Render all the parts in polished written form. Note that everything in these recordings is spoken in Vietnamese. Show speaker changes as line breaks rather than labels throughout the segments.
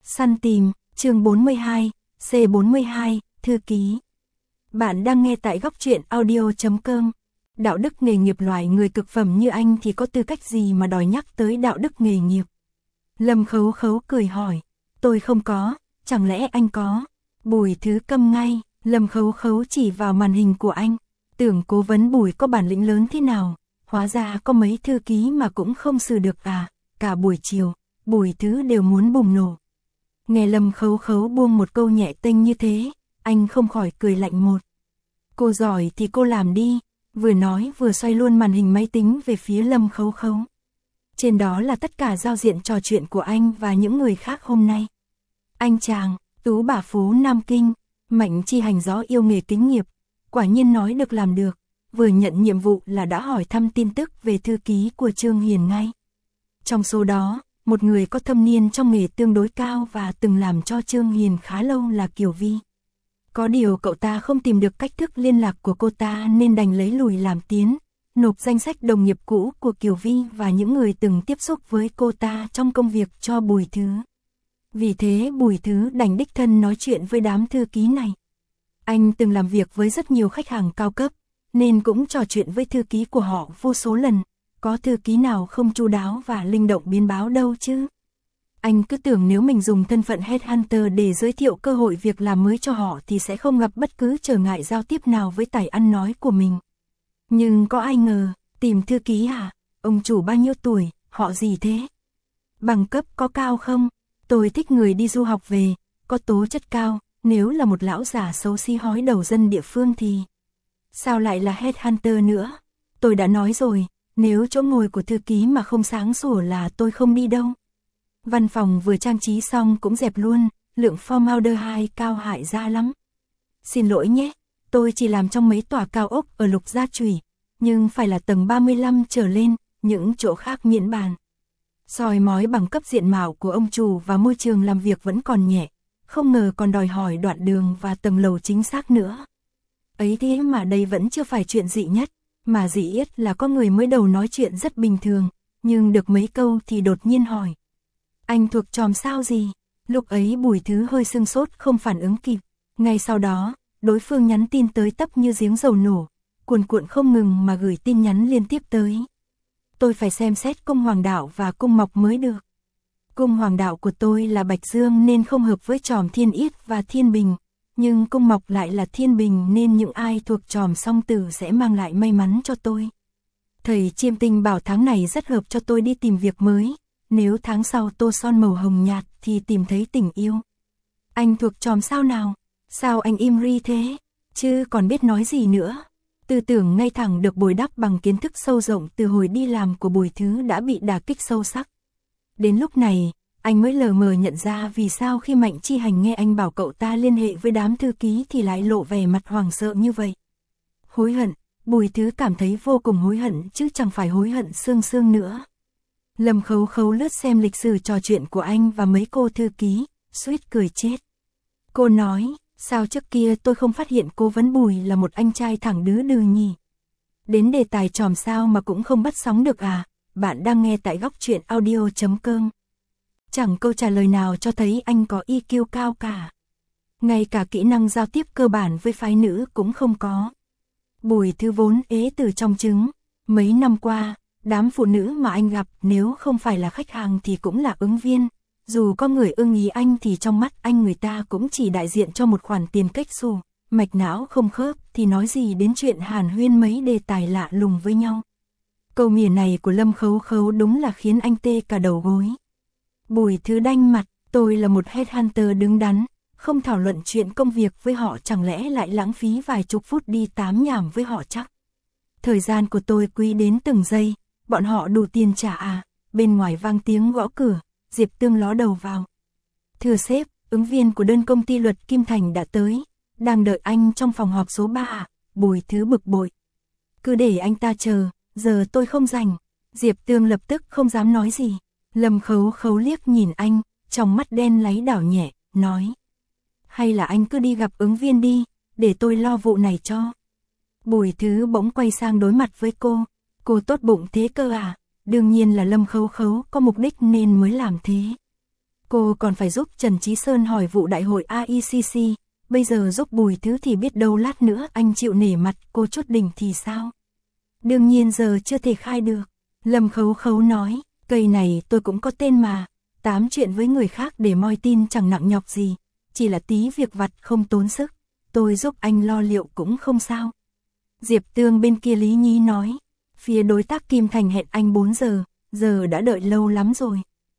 Săn tìm, chương 42, C42, thư ký. Bạn đang nghe tại góc truyện audio.com. Đạo đức nghề nghiệp loài người cực phẩm như anh thì có tư cách gì mà đòi nhắc tới đạo đức nghề nghiệp? Lâm Khấu Khấu cười hỏi. Tôi không có, chẳng lẽ anh có? Bùi Thứ câm ngay, Lâm Khấu Khấu chỉ vào màn hình của anh. Tưởng cố vấn Bùi có bản lĩnh lớn thế nào, hóa ra có mấy thư ký mà cũng không xử được à. Cả buổi chiều, Bùi Thứ đều muốn bùng nổ. Nghe Lâm Khấu Khấu buông một câu nhẹ tênh như thế, anh không khỏi cười lạnh một. Cô giỏi thì cô làm đi, vừa nói vừa xoay luôn màn hình máy tính về phía Lâm Khấu Khấu. Trên đó là tất cả giao diện trò chuyện của anh và những người khác hôm nay. Anh chàng, tú bà phố Nam Kinh, Mạnh Chi Hành gió yêu nghề kính nghiệp, quả nhiên nói được làm được, vừa nhận nhiệm vụ là đã hỏi thăm tin tức về thư ký của Trương Hiền ngay. Trong số đó, một người có thâm niên trong nghề tương đối cao và từng làm cho Trương Hiền khá lâu là Kiều Vi. Có điều cậu ta không tìm được cách thức liên lạc của cô ta nên đành lấy lùi làm tiến, nộp danh sách đồng nghiệp cũ của Kiều Vi và những người từng tiếp xúc với cô ta trong công việc cho Bùi Thứ. Vì thế Bùi Thứ đành đích thân nói chuyện với đám thư ký này. Anh từng làm việc với rất nhiều khách hàng cao cấp, nên cũng trò chuyện với thư ký của họ vô số lần. Có thư ký nào không chu đáo và linh động biến báo đâu chứ. Anh cứ tưởng nếu mình dùng thân phận headhunter để giới thiệu cơ hội việc làm mới cho họ thì sẽ không gặp bất cứ trở ngại giao tiếp nào với tài ăn nói của mình. Nhưng có ai ngờ, tìm thư ký hả? Ông chủ bao nhiêu tuổi, họ gì thế? Bằng cấp có cao không? Tôi thích người đi du học về, có tố chất cao, nếu là một lão già xấu xí hói đầu dân địa phương thì... Sao lại là headhunter nữa? Tôi đã nói rồi. Nếu chỗ ngồi của thư ký mà không sáng sủa là tôi không đi đâu. Văn phòng vừa trang trí xong cũng dẹp luôn, lượng formaldehyde cao hại ra lắm. Xin lỗi nhé, tôi chỉ làm trong mấy tòa cao ốc ở Lục Gia Chủy, nhưng phải là tầng 35 trở lên, những chỗ khác miễn bàn. Soi mói bằng cấp diện mạo của ông chủ và môi trường làm việc vẫn còn nhẹ, không ngờ còn đòi hỏi đoạn đường và tầng lầu chính xác nữa. Ấy thế mà đây vẫn chưa phải chuyện dị nhất. Mà dị yết là có người mới đầu nói chuyện rất bình thường, nhưng được mấy câu thì đột nhiên hỏi. Anh thuộc chòm sao gì? Lúc ấy Bùi Thứ hơi sưng sốt không phản ứng kịp. Ngay sau đó, đối phương nhắn tin tới tấp như giếng dầu nổ, cuồn cuộn không ngừng mà gửi tin nhắn liên tiếp tới. Tôi phải xem xét cung hoàng đạo và cung mộc mới được. Cung hoàng đạo của tôi là Bạch Dương nên không hợp với chòm Thiên Yết và Thiên Bình. Nhưng cung mộc lại là Thiên Bình nên những ai thuộc chòm song tử sẽ mang lại may mắn cho tôi. Thầy Chiêm Tinh bảo tháng này rất hợp cho tôi đi tìm việc mới, nếu tháng sau tô son màu hồng nhạt thì tìm thấy tình yêu. Anh thuộc chòm sao nào? Sao anh im ri thế? Chứ còn biết nói gì nữa? Tư tưởng ngay thẳng được bồi đắp bằng kiến thức sâu rộng từ hồi đi làm của Bùi Thứ đã bị đả kích sâu sắc. Đến lúc này, anh mới lờ mờ nhận ra vì sao khi Mạnh Chi Hành nghe anh bảo cậu ta liên hệ với đám thư ký thì lại lộ vẻ mặt hoảng sợ như vậy. Hối hận, Bùi Thứ cảm thấy vô cùng hối hận chứ chẳng phải hối hận xương xương nữa. Lâm Khấu Khấu lướt xem lịch sử trò chuyện của anh và mấy cô thư ký, suýt cười chết. Cô nói, sao trước kia tôi không phát hiện cố vấn Bùi là một anh trai thẳng đứ đừ nhỉ? Đến đề tài chòm sao mà cũng không bắt sóng được à? Bạn đang nghe tại góc truyện audio.com. Chẳng câu trả lời nào cho thấy anh có EQ cao cả. Ngay cả kỹ năng giao tiếp cơ bản với phái nữ cũng không có. Bùi Thứ vốn ế từ trong trứng. Mấy năm qua, đám phụ nữ mà anh gặp nếu không phải là khách hàng thì cũng là ứng viên. Dù có người ưng ý anh thì trong mắt anh người ta cũng chỉ đại diện cho một khoản tiền cách xù. Mạch não không khớp thì nói gì đến chuyện hàn huyên mấy đề tài lạ lùng với nhau. Câu mỉa này của Lâm Khấu Khấu đúng là khiến anh tê cả đầu gối. Bùi Thứ đanh mặt, tôi là một headhunter đứng đắn, không thảo luận chuyện công việc với họ chẳng lẽ lại lãng phí vài chục phút đi tám nhảm với họ chắc. Thời gian của tôi quý đến từng giây, bọn họ đủ tiền trả à? Bên ngoài vang tiếng gõ cửa, Diệp Tương ló đầu vào. Thưa sếp, ứng viên của đơn công ty luật Kim Thành đã tới, đang đợi anh trong phòng họp số 3 ạ. Bùi Thứ bực bội. Cứ để anh ta chờ, giờ tôi không rảnh. Diệp Tương lập tức không dám nói gì. Lâm Khấu Khấu liếc nhìn anh, trong mắt đen láy đảo nhẹ, nói. Hay là anh cứ đi gặp ứng viên đi, để tôi lo vụ này cho. Bùi Thứ bỗng quay sang đối mặt với cô tốt bụng thế cơ à? Đương nhiên là Lâm Khấu Khấu có mục đích nên mới làm thế. Cô còn phải giúp Trần Chí Sơn hỏi vụ đại hội AICC, bây giờ giúp Bùi Thứ thì biết đâu lát nữa anh chịu nể mặt cô chút đỉnh thì sao? Đương nhiên giờ chưa thể khai được. Lâm Khấu Khấu nói, cây này tôi cũng có tên mà, tám chuyện với người khác để moi tin chẳng nặng nhọc gì, chỉ là tí việc vặt không tốn sức, tôi giúp anh lo liệu cũng không sao. Diệp Tương bên kia Lý Nhí nói, phía đối tác Kim Thành hẹn anh 4 giờ đã đợi lâu lắm rồi.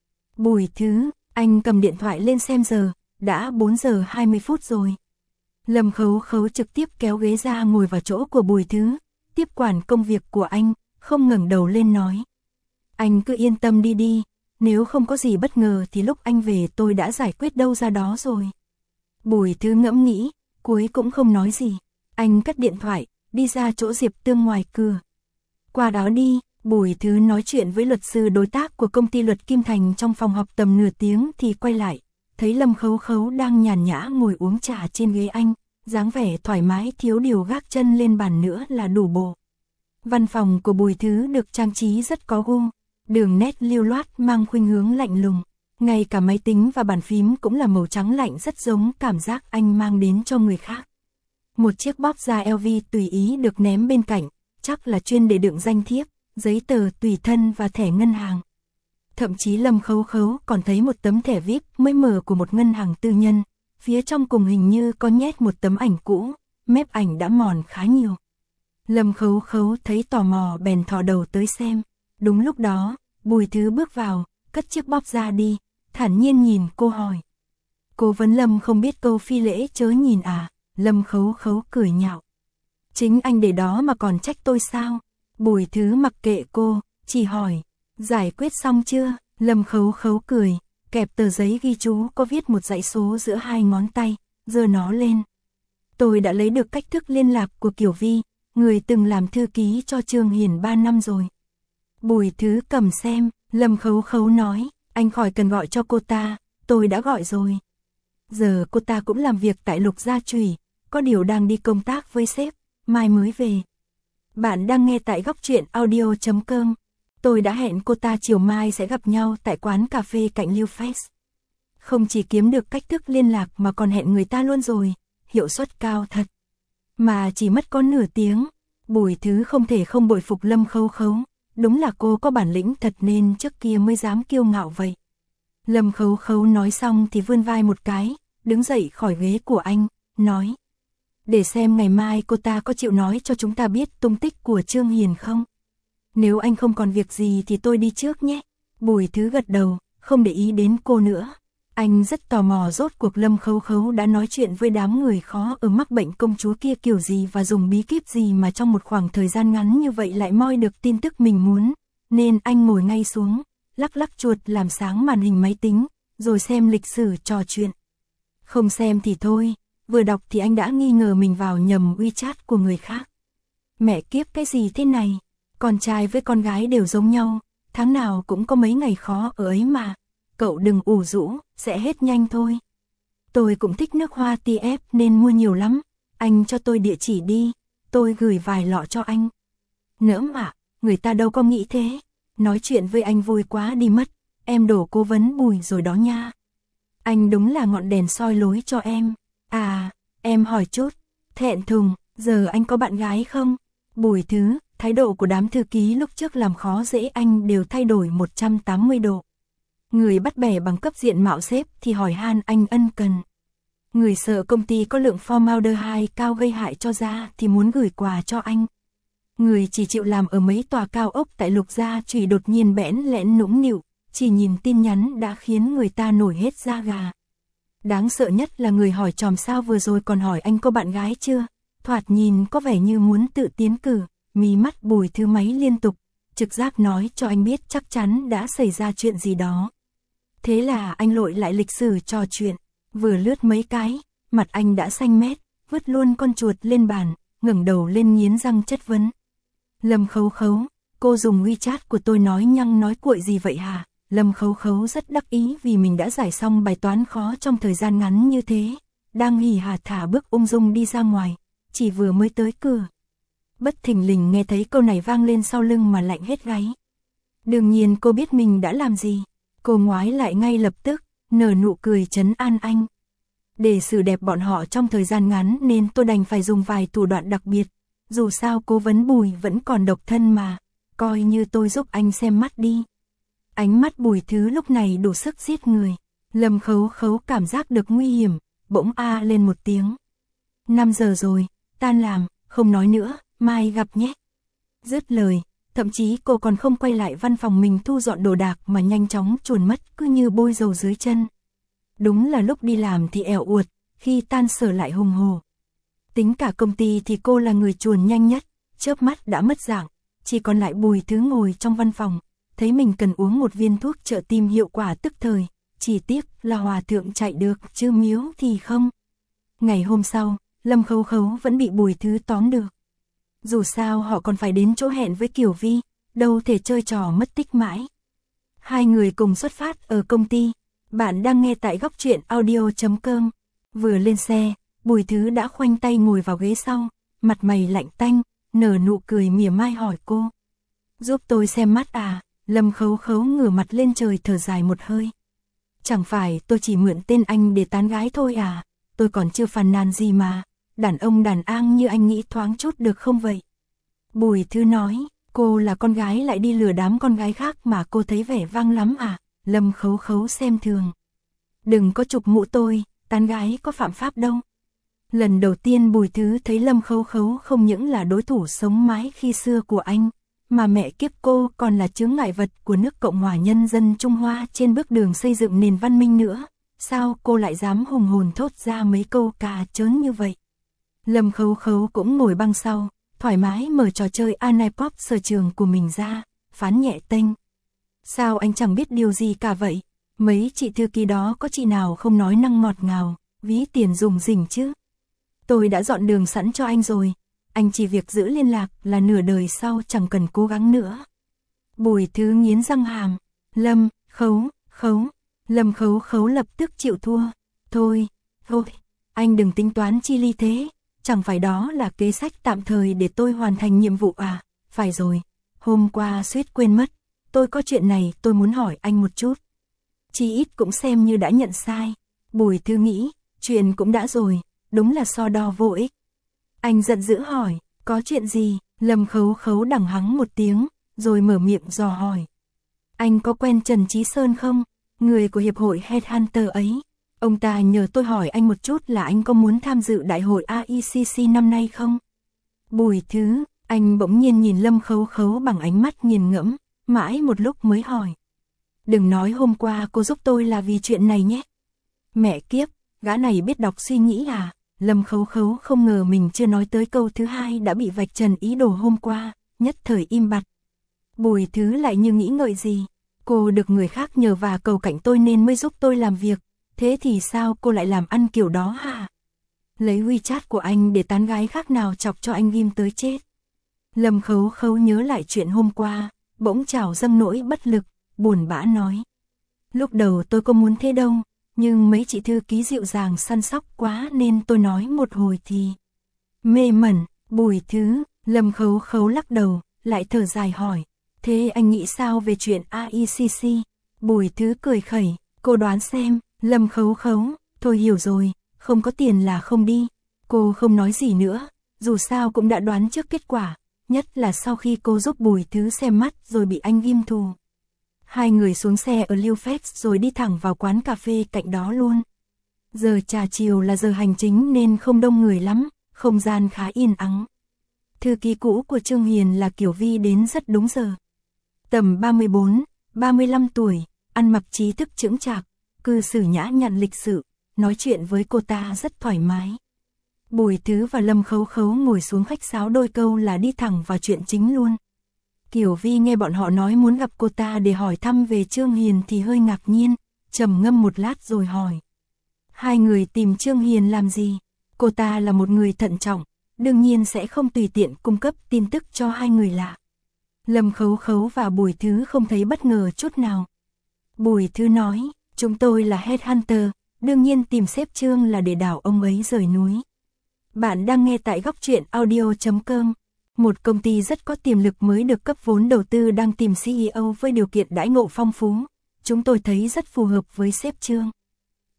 Bùi Thứ, anh cầm điện thoại lên xem giờ, đã 4 giờ 20 phút rồi. Lâm Khấu Khấu trực tiếp kéo ghế ra ngồi vào chỗ của Bùi Thứ, tiếp quản công việc của anh, không ngẩng đầu lên nói. Anh cứ yên tâm đi, nếu không có gì bất ngờ thì lúc anh về tôi đã giải quyết đâu ra đó rồi. Bùi Thứ ngẫm nghĩ, cuối cũng không nói gì. Anh cất điện thoại, đi ra chỗ Diệp Tương ngoài cửa. Qua đó đi, Bùi Thứ nói chuyện với luật sư đối tác của công ty luật Kim Thành trong phòng họp tầm nửa tiếng thì quay lại, thấy Lâm Khấu Khấu đang nhàn nhã ngồi uống trà trên ghế anh, dáng vẻ thoải mái thiếu điều gác chân lên bàn nữa là đủ bộ. Văn phòng của Bùi Thứ được trang trí rất có gu, đường nét lưu loát mang khuynh hướng lạnh lùng, ngay cả máy tính và bàn phím cũng là màu trắng lạnh rất giống cảm giác anh mang đến cho người khác. Một chiếc bóp da LV tùy ý được ném bên cạnh, chắc là chuyên để đựng danh thiếp, giấy tờ tùy thân và thẻ ngân hàng. Thậm chí Lâm Khấu Khấu còn thấy một tấm thẻ VIP mới mở của một ngân hàng tư nhân, phía trong cùng hình như có nhét một tấm ảnh cũ, mép ảnh đã mòn khá nhiều. Lâm Khấu Khấu thấy tò mò bèn thò đầu tới xem, đúng lúc đó, Bùi Thứ bước vào, cất chiếc bóp ra đi, thản nhiên nhìn cô hỏi. Cố vấn Lâm không biết câu phi lễ chớ nhìn à? Lâm Khấu Khấu cười nhạo. Chính anh để đó mà còn trách tôi sao? Bùi Thứ mặc kệ cô, chỉ hỏi, giải quyết xong chưa? Lâm Khấu Khấu cười, kẹp tờ giấy ghi chú có viết một dãy số giữa hai ngón tay, giơ nó lên. Tôi đã lấy được cách thức liên lạc của Kiều Vi, người từng làm thư ký cho Trương Hiền 3 năm rồi. Bùi Thứ cầm xem, Lâm Khấu Khấu nói, anh khỏi cần gọi cho cô ta, tôi đã gọi rồi. Giờ cô ta cũng làm việc tại Lục Gia Trùy, có điều đang đi công tác với sếp, mai mới về. Bạn đang nghe tại góc truyện audio.com. Tôi đã hẹn cô ta chiều mai sẽ gặp nhau tại quán cà phê cạnh Lưu Fest. Không chỉ kiếm được cách thức liên lạc mà còn hẹn người ta luôn rồi, hiệu suất cao thật. Mà chỉ mất có nửa tiếng, Bùi Thứ không thể không bội phục Lâm Khấu Khấu, đúng là cô có bản lĩnh thật nên trước kia mới dám kiêu ngạo vậy. Lâm Khấu Khấu nói xong thì vươn vai một cái, đứng dậy khỏi ghế của anh, nói. Để xem ngày mai cô ta có chịu nói cho chúng ta biết tung tích của Trương Hiền không? Nếu anh không còn việc gì thì tôi đi trước nhé. Bùi Thứ gật đầu, không để ý đến cô nữa. Anh rất tò mò rốt cuộc Lâm Khấu Khấu đã nói chuyện với đám người khó ở mắc bệnh công chúa kia kiểu gì và dùng bí kíp gì mà trong một khoảng thời gian ngắn như vậy lại moi được tin tức mình muốn. Nên anh ngồi ngay xuống, lắc lắc chuột làm sáng màn hình máy tính, rồi xem lịch sử trò chuyện. Không xem thì thôi, vừa đọc thì anh đã nghi ngờ mình vào nhầm WeChat của người khác. Mẹ kiếp cái gì thế này? Con trai với con gái đều giống nhau, tháng nào cũng có mấy ngày khó ở ấy mà. Cậu đừng ủ rũ, sẽ hết nhanh thôi. Tôi cũng thích nước hoa TF nên mua nhiều lắm. Anh cho tôi địa chỉ đi, tôi gửi vài lọ cho anh. Nỡm ạ, người ta đâu có nghĩ thế. Nói chuyện với anh vui quá đi mất. Em đổ cố vấn Bùi rồi đó nha. Anh đúng là ngọn đèn soi lối cho em. À, em hỏi chút. Thẹn thùng, giờ anh có bạn gái không? Bùi Thứ, thái độ của đám thư ký lúc trước làm khó dễ anh đều thay đổi 180 độ. Người bắt bẻ bằng cấp diện mạo sếp thì hỏi han anh ân cần. Người sợ công ty có lượng formaldehyde cao gây hại cho da thì muốn gửi quà cho anh. Người chỉ chịu làm ở mấy tòa cao ốc tại Lục Gia Trùy đột nhiên bẽn lẽn nũng nịu, chỉ nhìn tin nhắn đã khiến người ta nổi hết da gà. Đáng sợ nhất là người hỏi chòm sao vừa rồi còn hỏi anh có bạn gái chưa, thoạt nhìn có vẻ như muốn tự tiến cử, mí mắt Bùi Thứ máy liên tục, trực giác nói cho anh biết chắc chắn đã xảy ra chuyện gì đó. Thế là anh lội lại lịch sử trò chuyện, vừa lướt mấy cái, mặt anh đã xanh mét, vứt luôn con chuột lên bàn, ngẩng đầu lên nghiến răng chất vấn. Lâm Khấu Khấu, cô dùng WeChat của tôi nói nhăng nói cuội gì vậy hả? Lâm Khấu Khấu rất đắc ý vì mình đã giải xong bài toán khó trong thời gian ngắn như thế, đang hỉ hả thả bước ung dung đi ra ngoài, chỉ vừa mới tới cửa. Bất thình lình nghe thấy câu này vang lên sau lưng mà lạnh hết gáy. Đương nhiên cô biết mình đã làm gì, cô ngoái lại ngay lập tức, nở nụ cười trấn an anh. Để xử đẹp bọn họ trong thời gian ngắn nên tôi đành phải dùng vài thủ đoạn đặc biệt. Dù sao cố vấn Bùi vẫn còn độc thân mà, coi như tôi giúp anh xem mắt đi. Ánh mắt Bùi Thứ lúc này đủ sức giết người. Lâm Khấu Khấu cảm giác được nguy hiểm, bỗng a lên một tiếng. 5 giờ rồi, tan làm, không nói nữa, mai gặp nhé. Dứt lời, thậm chí cô còn không quay lại văn phòng mình thu dọn đồ đạc mà nhanh chóng chuồn mất cứ như bôi dầu dưới chân. Đúng là lúc đi làm thì ẻo uột, khi tan sở lại hùng hồ. Tính cả công ty thì cô là người chuồn nhanh nhất, chớp mắt đã mất dạng, chỉ còn lại Bùi Thứ ngồi trong văn phòng, thấy mình cần uống một viên thuốc trợ tim hiệu quả tức thời, chỉ tiếc là hòa thượng chạy được chứ miếu thì không. Ngày hôm sau, Lâm Khấu Khấu vẫn bị Bùi Thứ tóm được. Dù sao họ còn phải đến chỗ hẹn với Kiều Vi, đâu thể chơi trò mất tích mãi. Hai người cùng xuất phát ở công ty. Bạn đang nghe tại góc truyện audio.com. Vừa lên xe, Bùi Thứ đã khoanh tay ngồi vào ghế sau, mặt mày lạnh tanh, nở nụ cười mỉa mai hỏi cô. Giúp tôi xem mắt à? Lâm Khấu Khấu ngửa mặt lên trời thở dài một hơi. Chẳng phải tôi chỉ mượn tên anh để tán gái thôi à? Tôi còn chưa phàn nàn gì mà. Đàn ông đàn an như anh nghĩ thoáng chút được không vậy? Bùi Thứ nói, cô là con gái lại đi lừa đám con gái khác mà cô thấy vẻ vang lắm à? Lâm Khấu Khấu xem thường. Đừng có chụp mũ tôi, tán gái có phạm pháp đâu. Lần đầu tiên Bùi Thứ thấy Lâm Khấu Khấu không những là đối thủ sống mái khi xưa của anh, mà mẹ kiếp cô còn là chướng ngại vật của nước Cộng hòa Nhân dân Trung Hoa trên bước đường xây dựng nền văn minh nữa. Sao cô lại dám hùng hồn thốt ra mấy câu cà chớn như vậy? Lâm Khấu Khấu cũng ngồi băng sau, thoải mái mở trò chơi Anipop sở trường của mình ra, phán nhẹ tênh. Sao anh chẳng biết điều gì cả vậy? Mấy chị thư ký đó có chị nào không nói năng ngọt ngào, ví tiền dùng rỉnh chứ? Tôi đã dọn đường sẵn cho anh rồi, anh chỉ việc giữ liên lạc là nửa đời sau chẳng cần cố gắng nữa. Bùi Thứ nghiến răng hàm, Lâm Khấu Khấu lập tức chịu thua. Thôi, anh đừng tính toán chi ly thế, chẳng phải đó là kế sách tạm thời để tôi hoàn thành nhiệm vụ à? Phải rồi, hôm qua suýt quên mất, tôi có chuyện này tôi muốn hỏi anh một chút. Chỉ ít cũng xem như đã nhận sai. Bùi Thứ nghĩ, chuyện cũng đã rồi, đúng là so đo vô ích. Anh giận dữ hỏi, có chuyện gì? Lâm Khấu Khấu đằng hắng một tiếng, rồi mở miệng dò hỏi. Anh có quen Trần Chí Sơn không? Người của hiệp hội Headhunter ấy. Ông ta nhờ tôi hỏi anh một chút là anh có muốn tham dự đại hội AICC năm nay không? Bùi Thứ, anh bỗng nhiên nhìn Lâm Khấu Khấu bằng ánh mắt nghiền ngẫm, mãi một lúc mới hỏi. Đừng nói hôm qua cô giúp tôi là vì chuyện này nhé. Mẹ kiếp, gã này biết đọc suy nghĩ à? Lâm Khấu Khấu không ngờ mình chưa nói tới câu thứ hai đã bị vạch trần ý đồ hôm qua, nhất thời im bặt. Bùi Thứ lại như nghĩ ngợi gì. Cô được người khác nhờ và cầu cạnh tôi nên mới giúp tôi làm việc. Thế thì sao cô lại làm ăn kiểu đó hả? Lấy WeChat của anh để tán gái khác nào chọc cho anh ghim tới chết. Lâm Khấu Khấu nhớ lại chuyện hôm qua, bỗng trào dâng nỗi bất lực, buồn bã nói. Lúc đầu tôi có muốn thế đâu, nhưng mấy chị thư ký dịu dàng săn sóc quá nên tôi nói một hồi thì mê mẩn. Bùi Thứ, Lâm Khấu Khấu lắc đầu, lại thở dài hỏi. Thế anh nghĩ sao về chuyện AICC? Bùi Thứ cười khẩy, cô đoán xem. Lâm Khấu Khấu, thôi hiểu rồi, không có tiền là không đi. Cô không nói gì nữa, dù sao cũng đã đoán trước kết quả, nhất là sau khi cô giúp Bùi Thứ xem mắt rồi bị anh ghim thù. Hai người xuống xe ở Lưu Phép rồi đi thẳng vào quán cà phê cạnh đó luôn. Giờ trà chiều là giờ hành chính nên không đông người lắm, không gian khá yên ắng. Thư ký cũ của Trương Hiền là Kiều Vi đến rất đúng giờ. Tầm 34, 35 tuổi, ăn mặc trí thức chững chạc, cư xử nhã nhặn lịch sự, nói chuyện với cô ta rất thoải mái. Bùi Thứ và Lâm Khấu Khấu ngồi xuống khách sáo đôi câu là đi thẳng vào chuyện chính luôn. Kiều Vi nghe bọn họ nói muốn gặp cô ta để hỏi thăm về Trương Hiền thì hơi ngạc nhiên, trầm ngâm một lát rồi hỏi. Hai người tìm Trương Hiền làm gì? Cô ta là một người thận trọng, đương nhiên sẽ không tùy tiện cung cấp tin tức cho hai người lạ. Lâm Khấu Khấu và Bùi Thứ không thấy bất ngờ chút nào. Bùi Thứ nói, chúng tôi là Headhunter, đương nhiên tìm sếp Trương là để đảo ông ấy rời núi. Bạn đang nghe tại góc truyện audio.com. Một công ty rất có tiềm lực mới được cấp vốn đầu tư đang tìm CEO với điều kiện đãi ngộ phong phú. Chúng tôi thấy rất phù hợp với sếp Trương.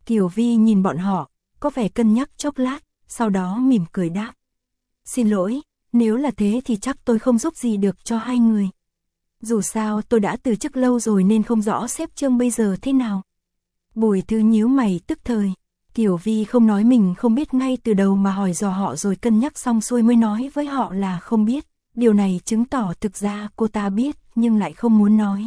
Kiều Vi nhìn bọn họ, có vẻ cân nhắc chốc lát, sau đó mỉm cười đáp. Xin lỗi, nếu là thế thì chắc tôi không giúp gì được cho hai người. Dù sao tôi đã từ chức lâu rồi nên không rõ sếp Trương bây giờ thế nào. Bùi Thư nhíu mày tức thời. Kiều Vi không nói mình không biết ngay từ đầu mà hỏi dò họ rồi cân nhắc xong xuôi mới nói với họ là không biết. Điều này chứng tỏ thực ra cô ta biết nhưng lại không muốn nói.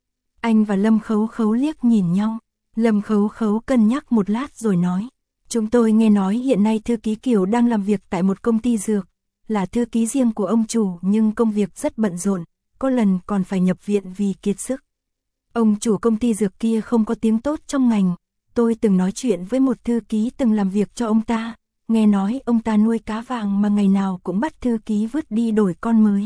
Anh và Lâm Khấu Khấu liếc nhìn nhau. Lâm Khấu Khấu cân nhắc một lát rồi nói. Chúng tôi nghe nói hiện nay thư ký Kiều đang làm việc tại một công ty dược. Là thư ký riêng của ông chủ nhưng công việc rất bận rộn. Có lần còn phải nhập viện vì kiệt sức. Ông chủ công ty dược kia không có tiếng tốt trong ngành. Tôi từng nói chuyện với một thư ký từng làm việc cho ông ta. Nghe nói ông ta nuôi cá vàng mà ngày nào cũng bắt thư ký vứt đi đổi con mới.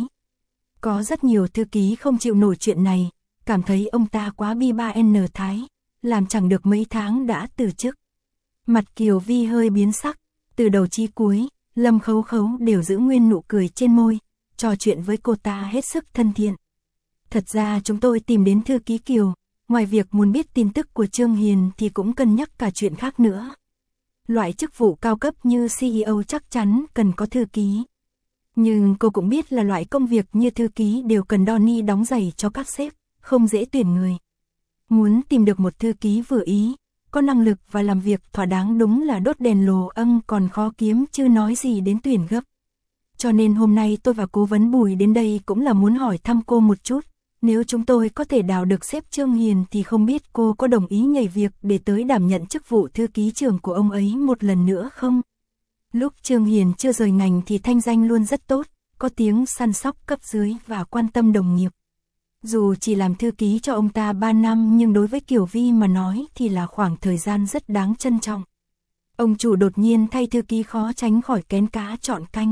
Có rất nhiều thư ký không chịu nổi chuyện này. Cảm thấy ông ta quá bi ba n thái. Làm chẳng được mấy tháng đã từ chức. Mặt Kiều Vi hơi biến sắc. Từ đầu chí cuối, Lâm Khấu Khấu đều giữ nguyên nụ cười trên môi. Trò chuyện với cô ta hết sức thân thiện. Thật ra chúng tôi tìm đến thư ký Kiều, ngoài việc muốn biết tin tức của Trương Hiền thì cũng cân nhắc cả chuyện khác nữa. Loại chức vụ cao cấp như CEO chắc chắn cần có thư ký. Nhưng cô cũng biết là loại công việc như thư ký đều cần đo ni đóng giày cho các sếp, không dễ tuyển người. Muốn tìm được một thư ký vừa ý, có năng lực và làm việc thỏa đáng đúng là đốt đèn lồ âng còn khó kiếm chứ nói gì đến tuyển gấp. Cho nên hôm nay tôi và cố vấn Bùi đến đây cũng là muốn hỏi thăm cô một chút. Nếu chúng tôi có thể đào được sếp Trương Hiền thì không biết cô có đồng ý nhảy việc để tới đảm nhận chức vụ thư ký trưởng của ông ấy một lần nữa không? Lúc Trương Hiền chưa rời ngành thì thanh danh luôn rất tốt, có tiếng săn sóc cấp dưới và quan tâm đồng nghiệp. Dù chỉ làm thư ký cho ông ta 3 năm nhưng đối với Kiều Vi mà nói thì là khoảng thời gian rất đáng trân trọng. Ông chủ đột nhiên thay thư ký khó tránh khỏi kén cá chọn canh.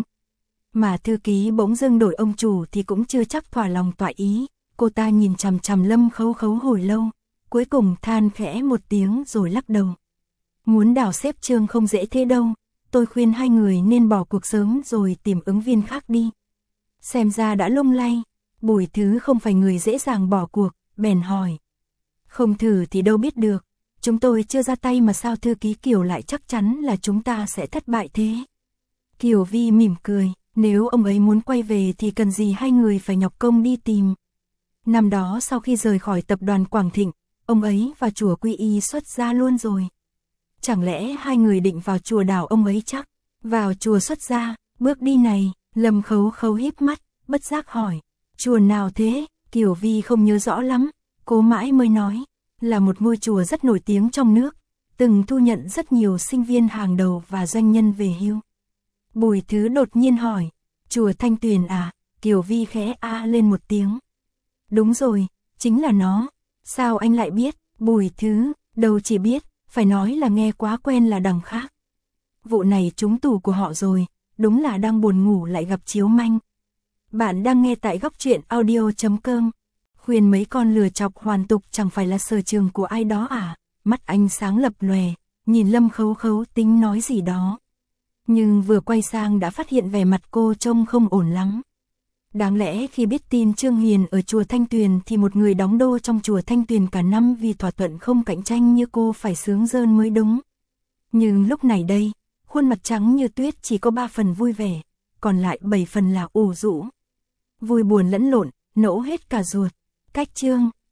Mà thư ký bỗng dưng đổi ông chủ thì cũng chưa chắc thỏa lòng tọa ý. Cô ta nhìn chằm chằm Lâm Khấu Khấu hồi lâu, cuối cùng than khẽ một tiếng rồi lắc đầu. Muốn đào sếp Trương không dễ thế đâu, tôi khuyên hai người nên bỏ cuộc sớm rồi tìm ứng viên khác đi. Xem ra đã lung lay, Bùi Thứ không phải người dễ dàng bỏ cuộc, bèn hỏi. Không thử thì đâu biết được, chúng tôi chưa ra tay mà sao thư ký Kiều lại chắc chắn là chúng ta sẽ thất bại thế. Kiều Vi mỉm cười, nếu ông ấy muốn quay về thì cần gì hai người phải nhọc công đi tìm. Năm đó sau khi rời khỏi tập đoàn Quảng Thịnh, ông ấy và chùa Quy Y xuất gia luôn rồi. Chẳng lẽ hai người định vào chùa đảo ông ấy chắc? Vào chùa xuất gia, bước đi này, Lâm Khấu Khấu híp mắt, bất giác hỏi. Chùa nào thế? Kiều Vi không nhớ rõ lắm, cố mãi mới nói. Là một ngôi chùa rất nổi tiếng trong nước, từng thu nhận rất nhiều sinh viên hàng đầu và doanh nhân về hưu. Bùi Thứ đột nhiên hỏi. Chùa Thanh Tuyền à? Kiều Vi khẽ a lên một tiếng. Đúng rồi, chính là nó. Sao anh lại biết? Bùi Thứ, đâu chỉ biết, phải nói là nghe quá quen là đằng khác. Vụ này trúng tù của họ rồi, đúng là đang buồn ngủ lại gặp chiếu manh. Bạn đang nghe tại Góc Truyện Audio.com. Khuyên mấy con lừa chọc hoàn tục chẳng phải là sở trường của ai đó à? Mắt anh sáng lập lòe, nhìn Lâm Khấu Khấu tính nói gì đó. Nhưng vừa quay sang đã phát hiện vẻ mặt cô trông không ổn lắm. Đáng lẽ khi biết tin Trương Hiền ở chùa Thanh Tuyền thì một người đóng đô trong chùa Thanh Tuyền cả năm vì thỏa thuận không cạnh tranh như cô phải sướng rơn mới đúng. Nhưng lúc này đây, khuôn mặt trắng như tuyết chỉ có 3 phần vui vẻ, còn lại 7 phần là ủ rũ. Vui buồn lẫn lộn, nẫu hết cả ruột. Cách Trương,